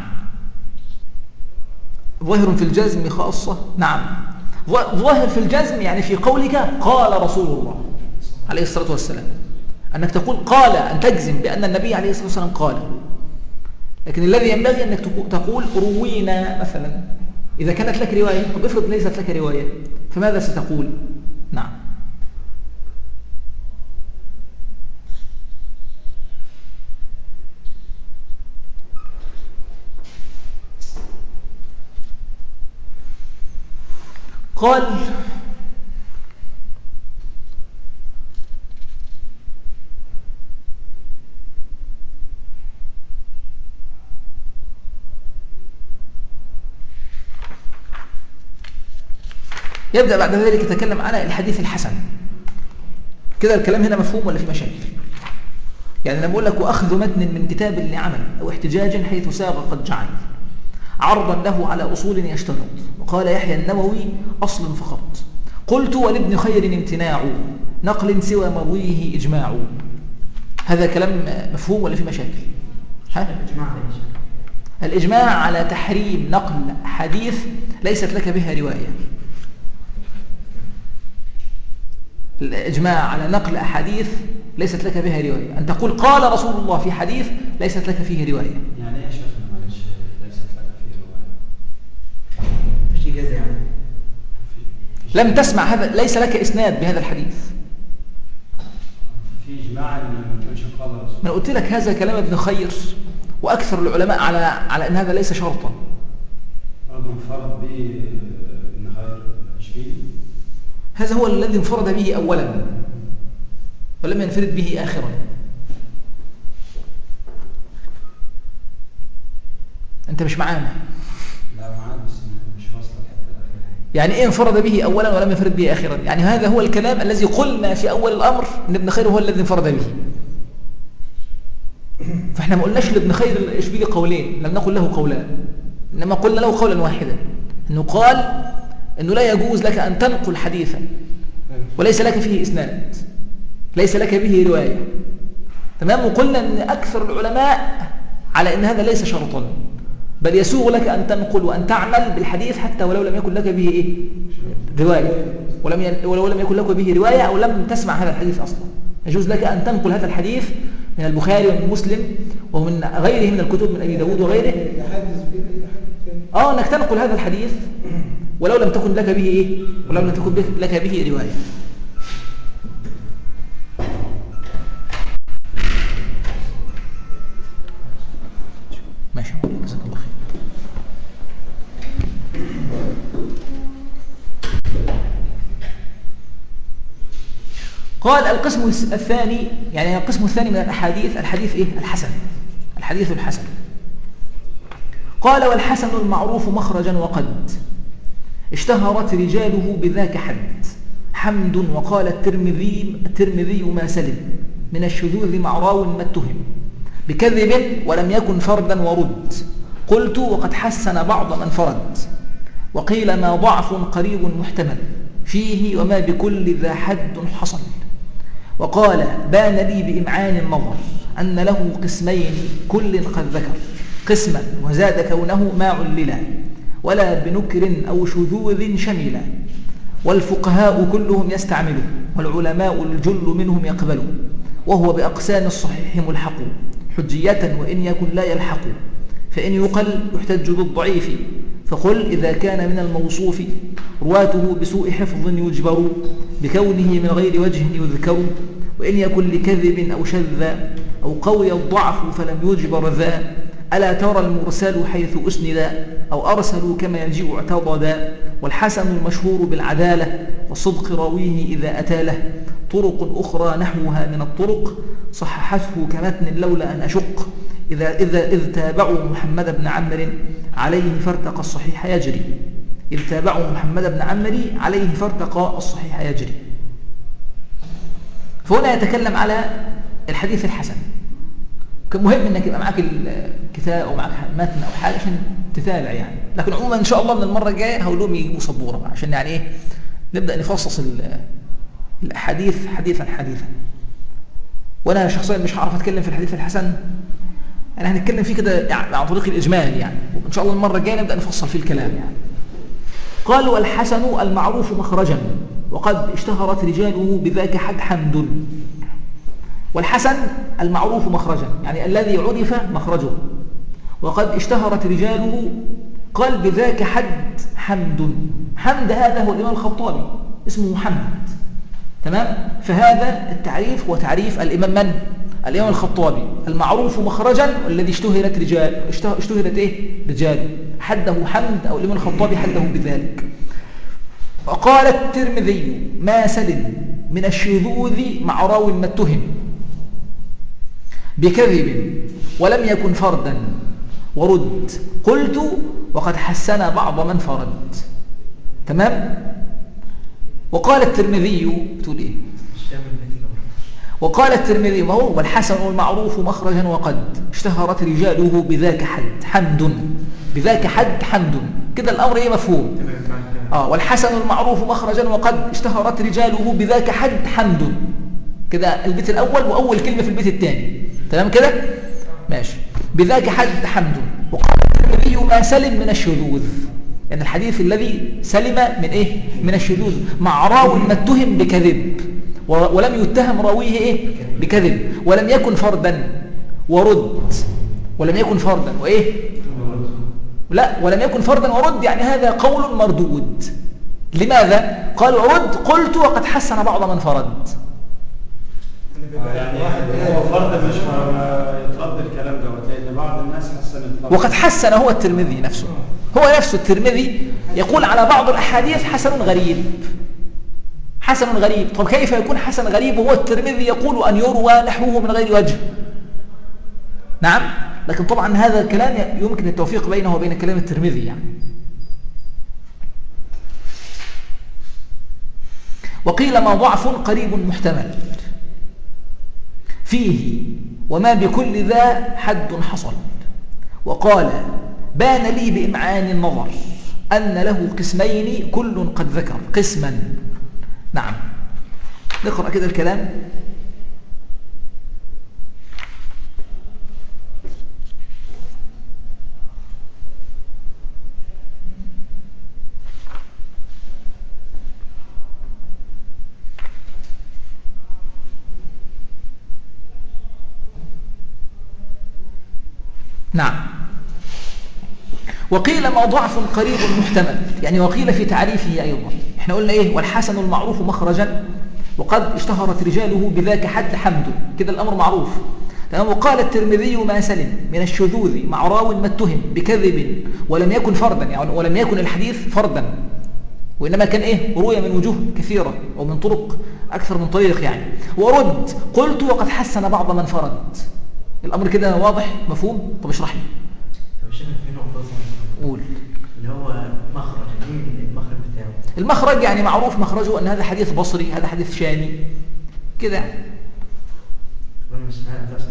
ظاهر في الجزم خاصة. نعم، ظاهر في الجزم يعني في قولك قال رسول الله عليه الصلاة والسلام، أنك تقول قال، أن تجزم بأن النبي عليه الصلاة والسلام قال. لكن الذي ينبغي أنك تقول روينا مثلا. إذا كانت لك رواية، طب افرض ليست لك رواية، فماذا ستقول؟ نعم. قال يبدأ بعد ذلك يتكلم على الحديث الحسن. كده الكلام هنا مفهوم ولا في مشاكل؟ يعني أنا بقول لك وأخذ متن من كتاب لعمل أو احتجاج حيث ساغ قد جعل عرضا له على أصول يشترط. وقال يحيى النووي أصل فقط. قلت ولابن خير امتناع نقل سوى مرويه إجماع. هذا كلام مفهوم ولا في مشاكل؟ الإجماع على تحريم نقل حديث ليست لك بها رواية. الإجماع على نقل أحاديث ليست لك بها رواية. أن تقول قال رسول الله في حديث ليست لك فيه رواية. يعني إيه يا شيخنا معلش ليست لك فيه رواية؟ مش إجازة يعني. لم تسمع هذا، ليس لك إسناد بهذا الحديث. في إجماع إن ما كانش قال رسول الله. من قلت لك هذا كلام ابن خير وأكثر العلماء على أن هذا ليس شرطا. برضه انفرد به ابن خير الإشبيلي. هذا هو الذي انفرد به أولا ولم ينفرد به آخرا. أنت مش معانا؟ لا معانا بس مش واصلة الحتة الأخيرة. يعني إيه انفرد به أولا ولم ينفرد به آخرا؟ يعني هذا هو الكلام الذي قلنا في أول الأمر أن ابن خير هو الذي انفرد به. فإحنا ما قلناش لابن خير الإشبيلي قولين، لم نقل له قولان، إنما قلنا له قولا واحدا، أنه قال أنه لا يجوز لك أن تنقل حديثا وليس لك فيه إسناد، ليس لك به رواية. تمام. وقلنا أن أكثر العلماء على أن هذا ليس شرطا، بل يسوغ لك أن تنقل وأن تعمل بالحديث حتى ولو لم يكن لك به إيه؟ رواية، ولو لم يكن لك به رواية أو لم تسمع هذا الحديث أصلا. يجوز لك أن تنقل هذا الحديث من البخاري ومن مسلم ومن غيره من الكتب من أبي داود وغيره. أنك تنقل هذا الحديث ولو لم تكن لك به إيه؟ ولو لم تكن لك به رواية. ما شاء الله، جزاك الله خير. قال القسم الثاني، يعني القسم الثاني من الأحاديث الحديث إيه؟ الحسن، الحديث الحسن. قال والحسن المعروف مخرجا وقد اشتهرت رجاله بذاك حد حمد. وقال الترمذي ما سلم من الشذوذ مع راو ما اتهم بكذب ولم يكن فردا ورد. قلت وقد حسن بعض من فرد وقيل ما ضعف قريب محتمل فيه وما بكل ذا حد حصل. وقال بان لي بإمعان النظر أن له قسمين كل قد ذكر قسما وزاد كونه ما عللا ولا بنكر أو شذوذ شملا. والفقهاء كلهم يستعملوا والعلماء الجل منهم يقبلوا وهو بأقسام الصحيح ملحق حجية وإن يكن لا يلحق. فإن يقل يحتج بالضعيف فقل إذا كان من الموصوف رواته بسوء حفظ يجبر بكونه من غير وجه يذكر. وإن يكن لكذب أو شذ أو قوي الضعف فلم يجبر ذا. ألا ترى المرسل حيث أسند أو أرسلوا كما يجيء اعتضدا. والحسن المشهور بالعدالة والصدق راويه إذا أتاله طرق أخرى نحوها من الطرق صححته كمتن لولا أن أشق. إذ تابعوا محمد بن عمرو عليه فارتقى الصحيح يجري. إذ تابعوا محمد بن عمرو عليه فارتقى الصحيح يجري. فهنا يتكلم على الحديث الحسن. كان مهم انك يبقى معاك الكتاب او معاك متن او حاجه عشان تتابع يعني. لكن عموما ان شاء الله من المره الجايه هقول لهم يجيبوا سبوره بقى عشان يعني ايه نبدا نفصص الاحاديث حديثا. وانا شخصيا مش هعرف اتكلم في الحديث الحسن، يعني هنتكلم فيه كده يعني عن طريق الاجمال يعني، وان شاء الله المره الجايه نبدا نفصل فيه الكلام يعني. قال والحسن المعروف مخرجا وقد اشتهرت رجاله بذاك حد حمد. والحسن المعروف مخرجا يعني الذي عرف مخرجه وقد اشتهرت رجاله قال بذاك حد حمد. حمد هذا هو الإمام الخطابي اسمه محمد. تمام. فهذا التعريف هو تعريف الإمام من؟ الإمام الخطابي. المعروف مخرجا الذي اشتهرت رجال رجال حده حمد أو الإمام الخطابي حده بذلك. وقال الترمذي ما سلم من الشذوذ مع راو ما اتهم بكذب ولم يكن فردا ورد قلت وقد حسن بعض من فرد. تمام. وقال الترمذي بتقول ايه؟ وقال الترمذي ما هو والحسن المعروف مخرجا وقد اشتهرت رجاله بذاك حد حمد بذاك حد حمد كده الامر ايه مفهوم. والحسن المعروف مخرجا وقد اشتهرت رجاله بذاك حد حمد كده البيت الاول واول كلمه في البيت الثاني. تمام كده ماشي. بذاك حد حمد. وقال الترمذي ما سلم من الشذوذ يعني الحديث الذي سلم من ايه من الشذوذ مع راو ما اتهم بكذب ولم يتهم راويه ايه بكذب ولم يكن فردا ورد ولم يكن فردا وايه لا ولم يكن فردا ورد يعني هذا قول مردود. لماذا قال ورد قلت وقد حسن بعض من فرد يعني هو فرد مش يترد الكلام دوت لان بعض الناس حسنت وقد حسن هو الترمذي نفسه هو نفسه الترمذي يقول على بعض الاحاديث حسن غريب حسن غريب. طب كيف يكون حسن غريب وهو الترمذي يقول أن يروى نحوه من غير وجه؟ نعم لكن طبعا هذا الكلام يمكن التوفيق بينه وبين كلام الترمذي يعني. وقيل ما ضعف قريب محتمل فيه وما بكل ذا حد حصل. وقال بان لي بإمعان النظر أن له قسمين كل قد ذكر قسما. نعم نقرأ كده الكلام. نعم. وقيل ما ضعف قريب محتمل يعني وقيل في تعريفه أيضا احنا قلنا ايه والحسن المعروف مخرجا وقد اشتهرت رجاله بذاك حد حمد كده الأمر معروف. تمام. وقال الترمذي ما سلم من الشذوذ مع راو ما اتهم بكذب ولم يكن فردا يعني ولم يكن الحديث فردا وإنما كان ايه روي من وجوه كثيرة ومن طرق أكثر من طريق يعني. ورد قلت وقد حسن بعض من فرد. الأمر كده واضح مفهوم. طب اشرح لي. طب شايف في نقطة قول. اللي هو مخرج المخرج بتاعه المخرج يعني معروف مخرجه أن هذا حديث بصري هذا حديث شامي كده. أنا مش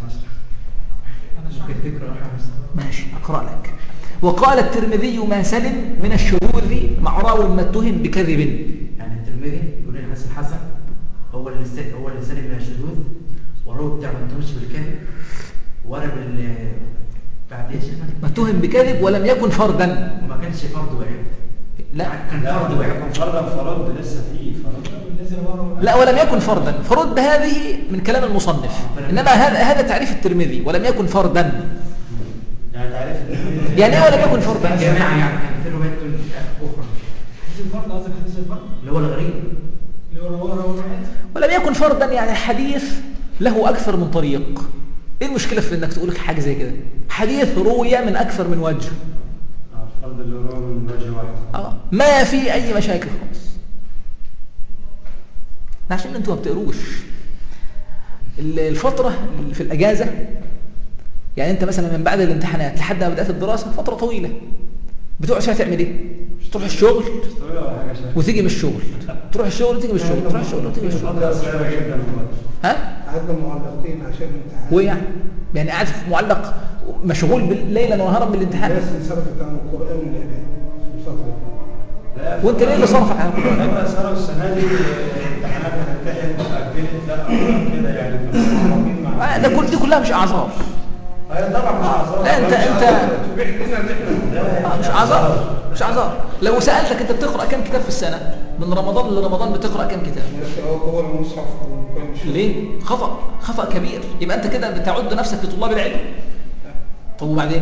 ممكن تقرأ ماشي أقرأ لك. وقال الترمذي ما سلم من الشذوذ مع راو ما اتهم بكذب يعني الترمذي يقول لي حسن هو اللي سلم من الشذوذ والراوي بتاعه ما اتهمش بالكذب ولا بعد ايش ما اتهم بكذب ولم يكن فردا وما كانش فرد واحد. لا كان فرد واحد. كان فردا فرد لسه فيه فرد لا ولم يكن فردا. فرد هذه من كلام المصنف انما هذا تعريف الترمذي ولم يكن فردا يعني تعريف يعني ايه ولم يكن فردا جماعه يعني كان في روايات اخرى حديث الفرد قصدك حديث الفرد اللي هو الغريب اللي هو رواه واحد. ولم يكن فردا يعني الحديث له اكثر من طريق. ايه المشكله في انك تقول حاجه زي كده حديث روي من اكثر من وجه الفرد اللي روى من وجه واحد ما في اي مشاكل خالص. عشان انتوا ما بتقروش الفتره اللي في الاجازه يعني انت مثلا من بعد الامتحانات لحد ما بدات الدراسه فتره طويله بتقعد فيها تعمل ايه؟ تروح الشغل وتيجي من الشغل تروح الشغل وتيجي من الشغل تروح الشغل وتيجي من الشغل ها قعدنا معلقين عشان الامتحان وايه يعني قاعد معلق مشغول ليلا ونهارا بالامتحان الناس انصرفت عن القران والاداب في الفتره دي وانت ليه اللي صرفك عن القران؟ لما صاروا السنه دي الامتحانات هتنتهي وتاجلت لا كده يعني ده دي كلها مش اعذار. طبعا مش اعذار. لا انت تبيح لنا ان احنا مش اعذار. لو سالتك انت بتقرا كم كتاب في السنه من رمضان لرمضان بتقرا كم كتاب؟ هو المصحف ليه خطا كبير. يبقى انت كده بتعد نفسك لطلاب العلم. طب وبعدين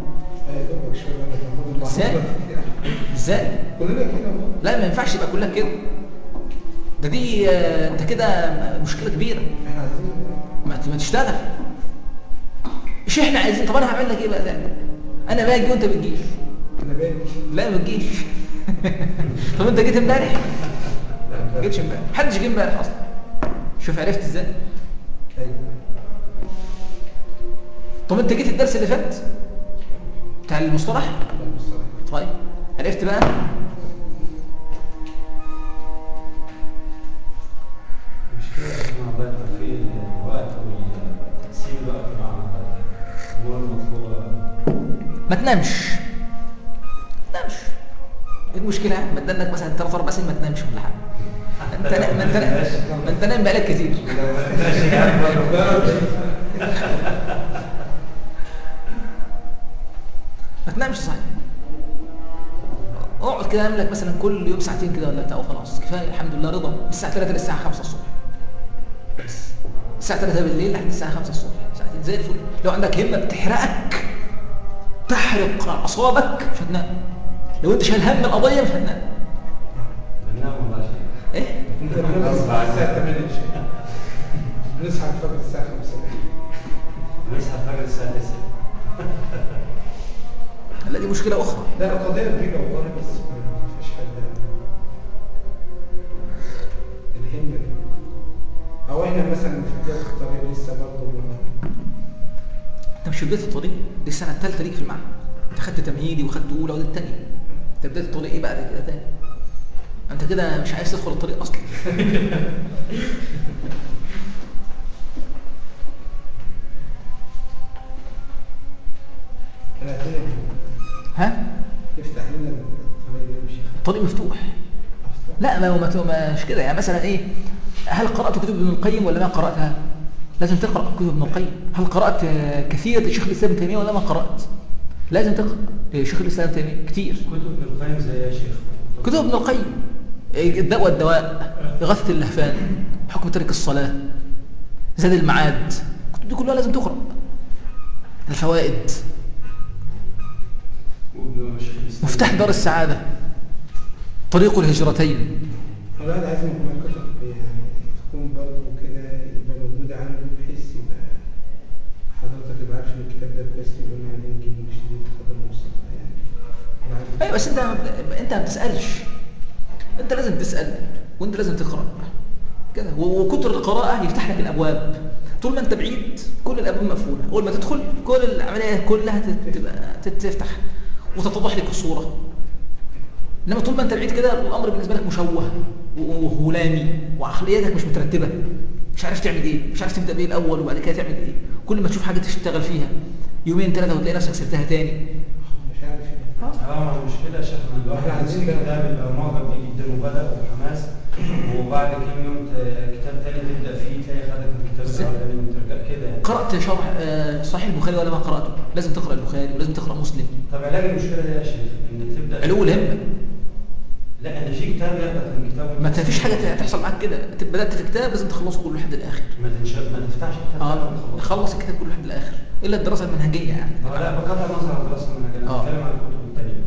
ازاي كلنا كده لا ما ينفعش يبقى كلها كده. دي انت كده مشكله كبيره. ما تشتغل مش احنا عايزين. طب انا هعمل لك ايه بقى ده؟ انا باجي وانت بتجيش. انا باجي لا ما بتجيش طب انت جيت امبارح؟ ما جيتش امبارح، محدش جه امبارح اصلا. شوف عرفت ازاي؟ ايوه. طب انت جيت الدرس اللي فات بتاع المصطلح؟ المصطلح. طيب عرفت بقى؟ المشكلة اسمها بقى ترفيه الوقت وتقسيم الوقت مع الأمور المطلوبة. ما تنامش. ما تنامش. ايه المشكلة؟ ما تدنك مثلا 3 4 سنين ما تنامش ولا حاجة. ما انت نايم بقالك كتير. ما تنامش صحيح. اقعد كده اعمل لك مثلا كل يوم ساعتين كده ولا بتاع وخلاص كفايه الحمد لله رضا. من الساعه 3 للساعه 5 الصبح بس. الساعه 3 بالليل لحد الساعه 5 الصبح ساعتين زي الفل. لو عندك همه بتحرقك تحرق اعصابك مش هتنام. لو انت شايل هم القضيه مش هتنام. بننام والله شيء. ايه انت بنصحى الساعه 8 بنصحى الفجر الساعه 5. بنصحى الفجر الساعة 9. لا دي مشكله اخرى. لا القضيه كبيره والله بس ما فيش حد الهمه دي. او احنا مثلا في بدايه الطريق لسه برضه انت مش في بدايه الطريق، دي السنه الثالثه ليك في المعهد. انت خدت تمهيدي وخدت اولى ودي الثانيه. انت بدايه الطريق ايه بعد كده تاني؟ انت كده مش عايز تدخل الطريق اصلا. ها؟ يفتح لنا الطريق ده يمشي. الطريق مفتوح. لا ما هو مش كده يعني. مثلا ايه؟ هل قرأت كتب ابن القيم ولا ما قرأتها؟ لازم تقرأ كتب ابن القيم. هل قرأت كثير لشيخ الإسلام ابن تيمية ولا ما قرأت؟ لازم تقرأ لشيخ الإسلام ابن تيمية كتير. كتب ابن القيم زي يا شيخ. كتب ابن القيم الداء والدواء، إغاثة اللهفان، حكم ترك الصلاة، زاد المعاد، الكتب دي كلها لازم تقرأ. الفوائد، مفتاح دار السعادة، طريق الهجرتين. الواحد عايز مجموعة كتب يعني تكون برضه كده يبقى موجودة عنده بحيث يبقى حضرتك يبقى عارف ان الكتاب ده كويس يقول لنا عليه نجيب مش دي تفضل المصطفى يعني. ايوه بس انت ما بتسألش. انت لازم تسأل وانت لازم تقرأ كده. وكتر القراءة يفتح لك الأبواب. طول ما انت بعيد كل الأبواب مقفولة. أول ما تدخل كل العملية كلها تفتح وتتضح لك الصورة. انما طول ما انت بعيد كده الامر بالنسبه لك مشوه وهلامي وعقليتك مش مترتبه. مش عارف تعمل ايه، مش عارف تبدا بايه الاول وبعد كده تعمل ايه. كل ما تشوف حاجه تشتغل فيها يومين 3 وتلاقي نفسك سبتها تاني. مش عارف المشكلة يا شيخنا الواحد عايز كتاب يبقى معجب بيه جدا وبدأ وحماس، وبعد كام يوم كتاب تاني تبدأ فيه تلاقي خدك من الكتاب الأولاني وترجع كده يعني. قرأت شرح صحيح البخاري ولا ما قرأته؟ لازم تقرأ البخاري ولازم تقرأ مسلم. طب علاج المشكلة دي يا شيخ إنك تبدأ علو الهمة. لا أنا في كتاب ياخدك من كتاب ما فيش حاجة تحصل معاك كده. بدأت في كتاب لازم تخلصه كله لحد الآخر. ما تفتحش كتاب خلص الكتاب كله لحد الآخر إلا الدراسة المنهجية يعني. لا بقطع نظر عن الدراسة المنهجية. أنا بتكلم عن الكتب التانية.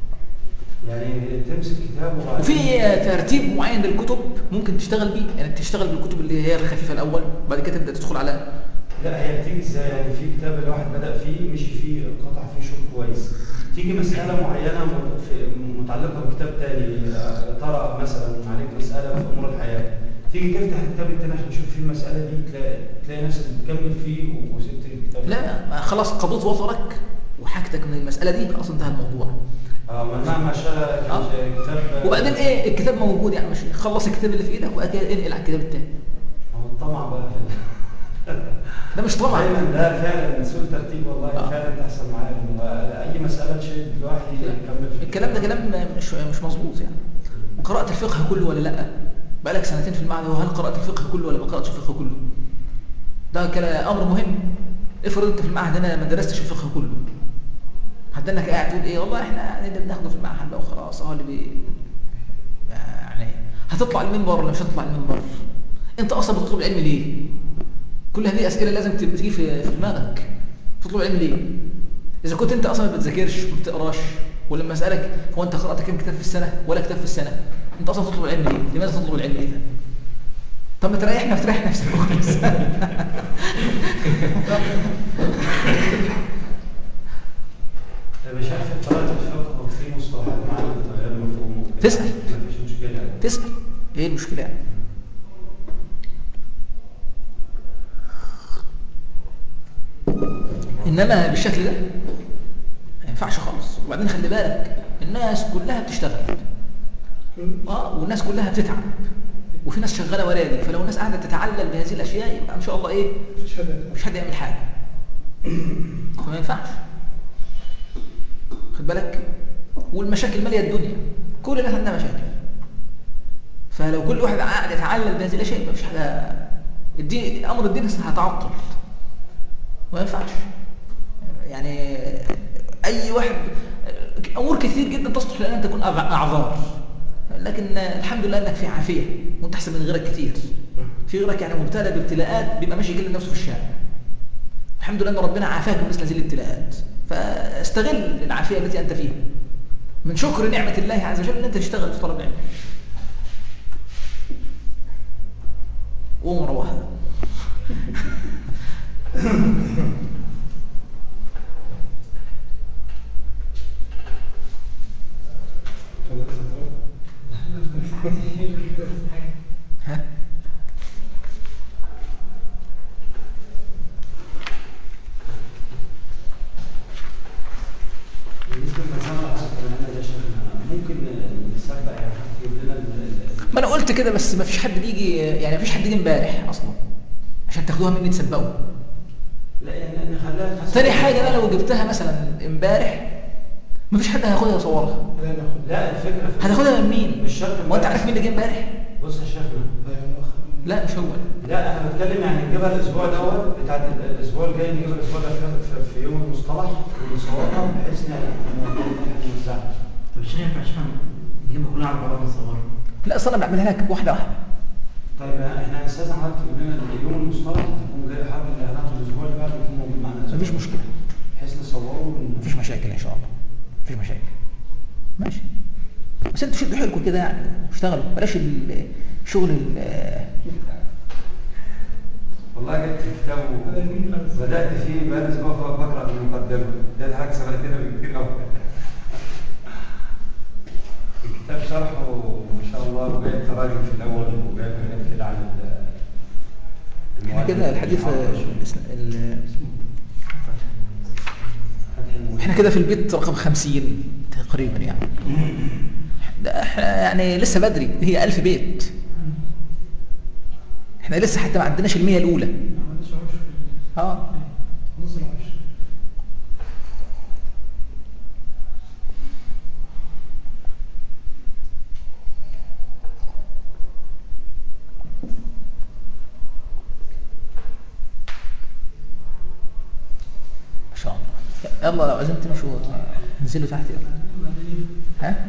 يعني تمسك كتاب وفي ترتيب معين للكتب ممكن تشتغل بيه. يعني تشتغل بالكتب اللي هي الخفيفة الأول بعد كده تبدأ تدخل على. لا هي بتيجي ازاي يعني؟ في كتاب الواحد بدأ فيه مشي فيه قطع فيه شوط كويس، تيجي مسألة معينة متعلقة بكتاب تاني طرأ مثلا عليك مسألة في أمور الحياة، تيجي تفتح الكتاب التاني عشان تشوف فيه المسألة دي تلاقي نفسك بتكمل فيه وسبت الكتاب. لا خلاص قضيت وطرك وحاجتك من المسألة دي خلاص انتهى الموضوع. مهما شاء كتاب. وبعدين ايه الكتاب موجود يعني مش خلص الكتاب اللي في ايدك وبعد كده انقل على الكتاب التاني. هو الطمع بقى ده مش طمع. دايما ده فعلا سوء ترتيب والله. فعلا تحصل معايا اي مسألة تشد الواحد يكمل فيه. الكلام ده كلام مش مظبوط يعني. قرأت الفقه كله ولا لا؟ بقالك سنتين في المعهد وهل قرأت الفقه كله ولا ما قرأتش الفقه كله؟ ده امر مهم. افرض انت في المعهد هنا ما درستش الفقه كله، هتدنك قاعد تقول ايه والله احنا يعني بناخده في المعهد بقى وخلاص اهو اللي يعني هتطلع المنبر ولا مش هتطلع المنبر؟ انت اصلا بتطلب العلم ليه؟ كل هذه اسئله لازم تيجي في دماغك. تطلب العلم ليه؟ اذا كنت انت اصلا ما بتذاكرش وما بتقراش، ولما اسالك هو انت قرات كم كتاب في السنه ولا كتاب في السنه، انت اصلا تطلب العلم ليه؟ لماذا تطلب العلم اذا؟ طب ما تريح نفسك خالص. مش عارف طريقة الفقه وفي مصطلحات معينة غير مفهومة. هي المشكله يعني. انما بالشكل ده ما ينفعش خالص. وبعدين خلي بالك الناس كلها بتشتغل، والناس كلها بتتعب، وفي ناس شغاله وراجل، فلو الناس قاعده تتعلل بهذه الاشياء يبقى ان شاء الله ايه، مش حد يعمل حاجه. فما ينفعش، خد بالك. والمشاكل ماليه الدنيا، كل الناس عندها مشاكل، فلو كل واحد قاعد يتعلل بهذه الاشياء يبقى مفيش حاجه. الدين، امر الدين هيتعطل، ما ينفعش. يعني اي واحد، امور كثير جدا تصلح لان تكون اعذار، لكن الحمد لله انك في عافيه وانت احسن من غيرك كثير. في غيرك يعني مبتلى بابتلاءات بيبقى ماشي يجلد نفسه في الشارع. الحمد لله ان ربنا عافاك من مثل هذه الابتلاءات، فاستغل العافيه التي انت فيها. من شكر نعمه الله عز وجل ان انت تشتغل في طلب العلم. قوم روحها. ها؟ بالنسبه للمسألة حتى ده شيخنا ممكن نسبق يعني يجيب لنا ما انا قلت كده، بس ما فيش حد بيجي، يعني ما فيش حد يجي امبارح اصلا عشان تاخدوها مني تسبقوا. لا يعني نخليها تحسن. تاني حاجه انا لو جبتها مثلا امبارح ما فيش حد هياخدها يصورها. لا الفكره هتاخدها من مين؟ مش شرط. وانت عارف مين اللي جه امبارح؟ بص يا شيخنا، لا مش هو. لا انا بتكلم يعني نجيبها الاسبوع دوت بتاع الاسبوع الجاي، نجيبها الاسبوع ده في يوم المصطلح ونصورها بحيث نوزعها. طب مش هينفع عشان نجيبها كلها على بعضها ونصورها؟ لا اصل انا بعملها لك واحده واحده. طيب احنا هنستاذن حضرتك تقول لنا يوم المصطلح تكون جاي حضرتك اللي هناخد الاسبوع اللي بعده يكون موجود معانا. مفيش مشكله، بحيث نصوره مفيش مشاكل ان شاء الله، مفيش مشاكل. ماشي، بس انتوا شدوا حيلكم كده يعني، اشتغلوا، بلاش الشغل والله جبت كتاب وبدات فيه بقالي اسبوع بقرا المقدمه، ده حاجه سبقتنا بكتير قوي. الكتاب شرحه ما شاء الله، وجايب تراجم في الاول وجايب حاجات كده عن احنا كده الحديث احنا كده في البيت رقم 50 تقريبا يعني. ده احنا يعني لسه بدري، هي 1000 بيت، احنا لسه حتى ما عندناش المية الاولى. نص العشر. ما شاء الله. يلا لو عايزين تمشوا انزلوا تحت يلا. ها؟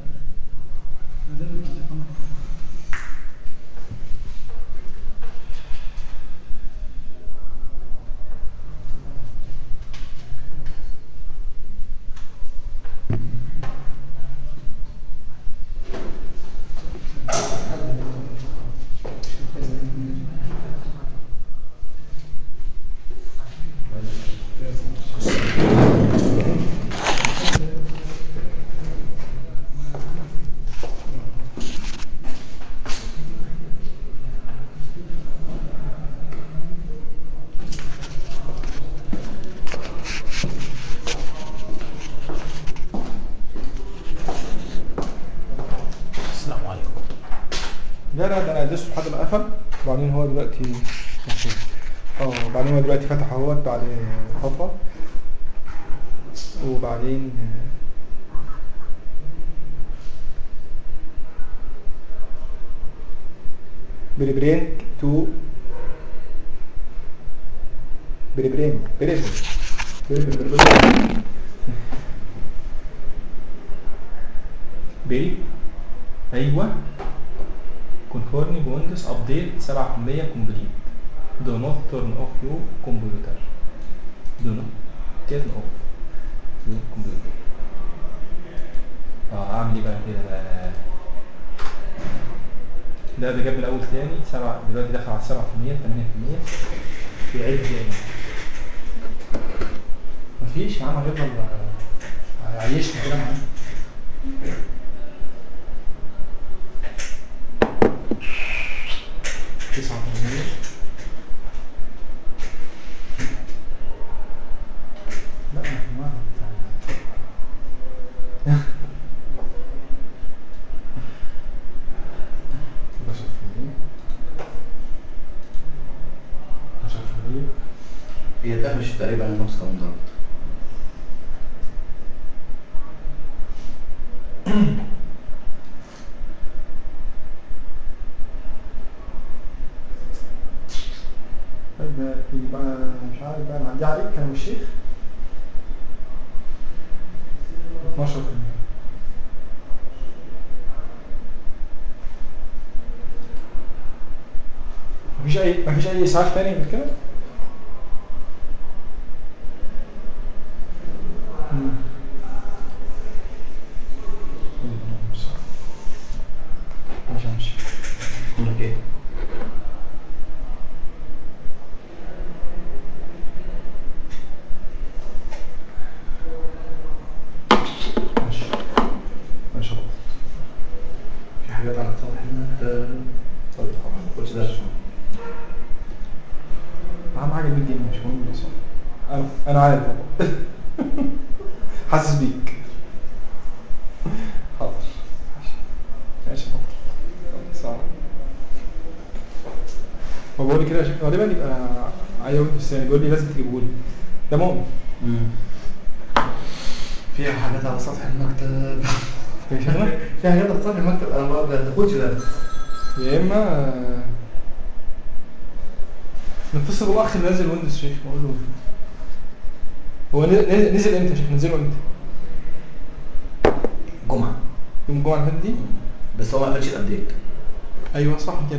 ادرسه لحد ما قفل. وبعدين هو دلوقتي بعدين هو دلوقتي فتح اهوت بعد فتره. وبعدين بريبرين تو بريبرين بيري ايوه كونفورمي بويندوز ابديت 7% كومبليت. دو نوت تيرن اوف يور كمبيوتر. دو نوت تيرن اوف يور كمبيوتر. اعمل ايه بقى كده بقى؟ ده جاب الاول تاني 7 دلوقتي دخل على 7% 8%. بيعد تاني. مفيش يا عم، هيفضل هيعيشنا كده معانا. 89. لا ما 10%. هي تخرج تقريبا نفس كم ضرب. طيب يبقى مش عارف بقى معدي عليك كان الشيخ 12%. مفيش أي إسعاف تاني من كده؟ ماشي. عندك ايه؟ ماشي. في حاجات على السطح هنا طيب خلاص ده أهم حاجة ال 100 جنيه مش مهم بس. أنا عارف والله. حاسس بيك. حاضر. ماشي. سلام. هو بيقول لي كده غالبا يبقى عايز في السنة بيقول لي لازم تجيبه لي. ده مؤمن. فيها حاجات على سطح المكتب. في شغلة؟ فيها حاجات على سطح المكتب انا ما باخدش ده. يا إما نتصل بالأخ اللي نازل ويندوز شيخ بقول له هو نزل امتى يا شيخ؟ نزله امتى؟ جمعة. يوم الجمعة اللي فاتت دي؟ بس هو ما قفلش الابديت. ايوه صح كده.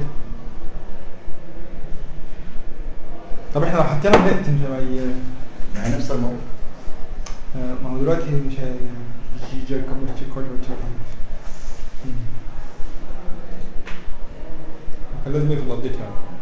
طب احنا لو حطينا النت مش هيبقى يعني نفس الموضوع. ما هو دلوقتي مش هيجي كم تشيك ولا تشيك. كان لازم يقفل الابديت يعني.